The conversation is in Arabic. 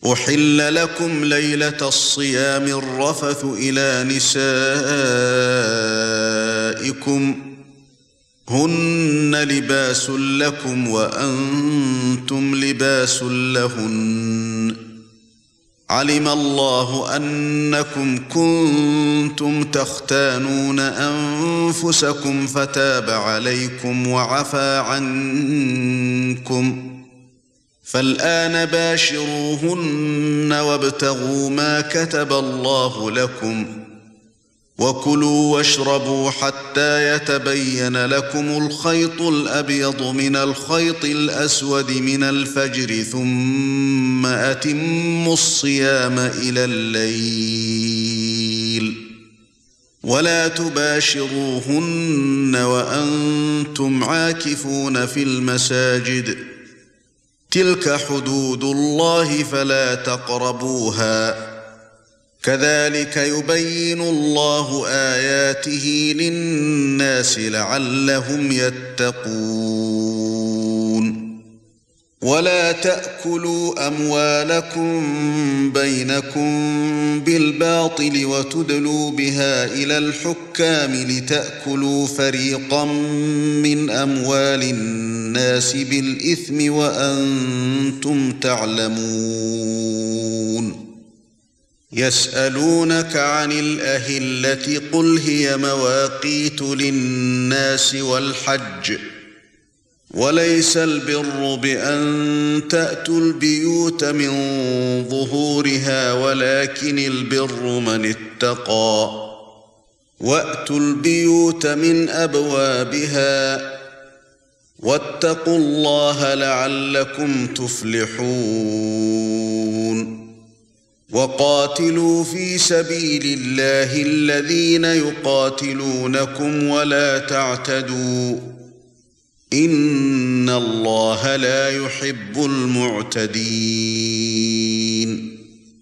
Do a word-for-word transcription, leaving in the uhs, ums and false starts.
أحل لكم ليلة الصيام الرفث إلى نسائكم هن لباس لكم وأنتم لباس لهن علم الله أنكم كنتم تختانون أنفسكم فتاب عليكم وعفى عنكم فالآن باشروهن وابتغوا ما كتب الله لكم وكلوا واشربوا حتى يتبين لكم الخيط الأبيض من الخيط الأسود من الفجر ثم أتموا الصيام إلى الليل ولا تباشروهن وأنتم عاكفون في المساجد تلك حدود الله فلا تقربوها كذلك يبين الله آياته للناس لعلهم يتقون ولا تأكلوا أموالكم بينكم بالباطل وتدلوا بها إلى الحكام لتأكلوا فريقا من أموال الناس بالإثم وأنتم تعلمون يسألونك عن الأهلة قل هي مواقيت للناس والحج وليس البر بأن تأتوا البيوت من ظهورها ولكن البر من اتقى وأتوا البيوت من أبوابها واتقوا الله لعلكم تفلحون وقاتلوا في سبيل الله الذين يقاتلونكم ولا تعتدوا إن الله لا يحب المعتدين